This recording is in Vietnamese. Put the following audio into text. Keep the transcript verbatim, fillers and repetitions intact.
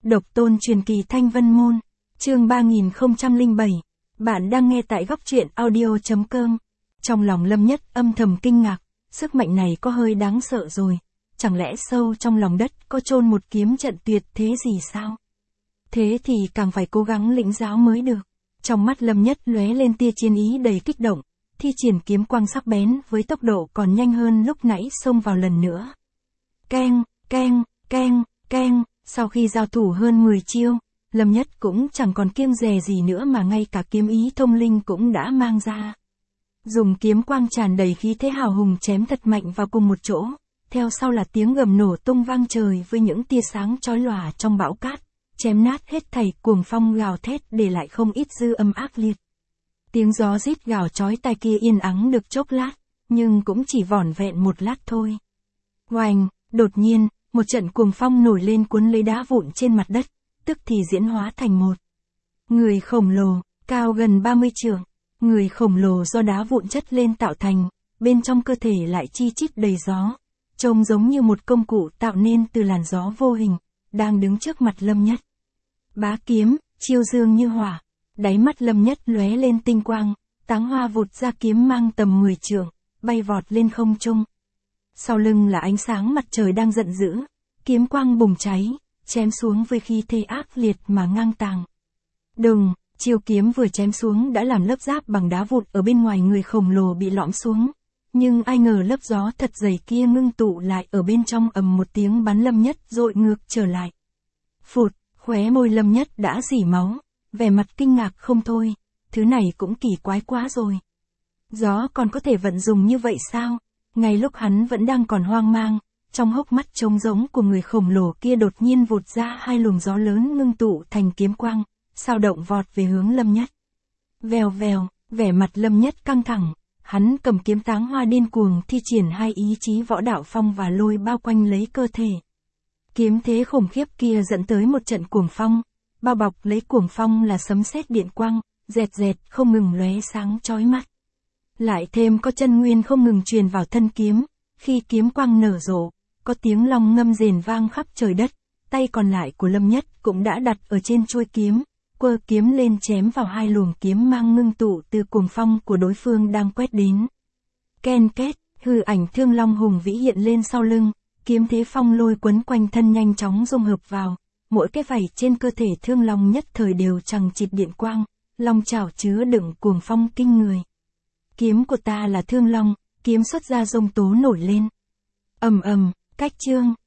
Độc tôn truyền kỳ Thanh Vân Môn, chương ba nghìn không trăm lẻ bảy. Bạn đang nghe tại góc truyện audio.com. Trong lòng Lâm Nhất âm thầm kinh ngạc, sức mạnh này có hơi đáng sợ rồi. Chẳng lẽ sâu trong lòng đất có chôn một kiếm trận tuyệt thế gì sao? Thế thì càng phải cố gắng lĩnh giáo mới được. Trong mắt Lâm Nhất lóe lên tia chiến ý đầy kích động, thi triển kiếm quang sắc bén với tốc độ còn nhanh hơn lúc nãy xông vào lần nữa. Keng, keng, keng, keng, sau khi giao thủ hơn mười chiêu, Lâm Nhất cũng chẳng còn kiêng dè gì nữa mà ngay cả kiếm ý thông linh cũng đã mang ra. Dùng kiếm quang tràn đầy khí thế hào hùng chém thật mạnh vào cùng một chỗ, theo sau là tiếng gầm nổ tung vang trời với những tia sáng chói lòa trong bão cát, chém nát hết thảy, cuồng phong gào thét để lại không ít dư âm ác liệt. Tiếng gió rít gào chói tai kia yên ắng được chốc lát, nhưng cũng chỉ vỏn vẹn một lát thôi. Oành, đột nhiên, một trận cuồng phong nổi lên cuốn lấy đá vụn trên mặt đất, tức thì diễn hóa thành một người khổng lồ, cao gần ba mươi trượng. Người khổng lồ do đá vụn chất lên tạo thành, bên trong cơ thể lại chi chít đầy gió, trông giống như một công cụ tạo nên từ làn gió vô hình, đang đứng trước mặt Lâm Nhất. Bá kiếm, chiêu dương như hỏa, đáy mắt Lâm Nhất lóe lên tinh quang, táng hoa vụt ra kiếm mang tầm mười trượng, bay vọt lên không trung. Sau lưng là ánh sáng mặt trời đang giận dữ, kiếm quang bùng cháy, chém xuống với khí thế ác liệt mà ngang tàng. Đùng, chiêu kiếm vừa chém xuống đã làm lớp giáp bằng đá vụn ở bên ngoài người khổng lồ bị lõm xuống, nhưng ai ngờ lớp gió thật dày kia ngưng tụ lại ở bên trong, ầm một tiếng bắn Lâm Nhất dội ngược trở lại. Phụt, khóe môi Lâm Nhất đã rỉ máu, vẻ mặt kinh ngạc không thôi, thứ này cũng kỳ quái quá rồi. Gió còn có thể vận dụng như vậy sao? Ngay lúc hắn vẫn đang còn hoang mang, trong hốc mắt trống rỗng của người khổng lồ kia đột nhiên vụt ra hai luồng gió lớn ngưng tụ thành kiếm quang, sao động vọt về hướng Lâm Nhất. Vèo vèo, vẻ mặt Lâm Nhất căng thẳng, hắn cầm kiếm táng hoa điên cuồng thi triển hai ý chí võ đạo phong và lôi bao quanh lấy cơ thể. Kiếm thế khủng khiếp kia dẫn tới một trận cuồng phong, bao bọc lấy cuồng phong là sấm sét điện quang, rẹt rẹt không ngừng lóe sáng chói mắt. Lại thêm có chân nguyên không ngừng truyền vào thân kiếm, khi kiếm quang nở rộ, có tiếng long ngâm rền vang khắp trời đất, tay còn lại của Lâm Nhất cũng đã đặt ở trên chuôi kiếm, quơ kiếm lên chém vào hai luồng kiếm mang ngưng tụ từ cuồng phong của đối phương đang quét đến. Ken két, hư ảnh thương long hùng vĩ hiện lên sau lưng, kiếm thế phong lôi quấn quanh thân nhanh chóng dung hợp vào, mỗi cái vảy trên cơ thể thương long nhất thời đều chằng chịt điện quang, long chảo chứa đựng cuồng phong kinh người. Kiếm của ta là thương long, kiếm xuất ra rông tố nổi lên. Ầm ầm, cách chương,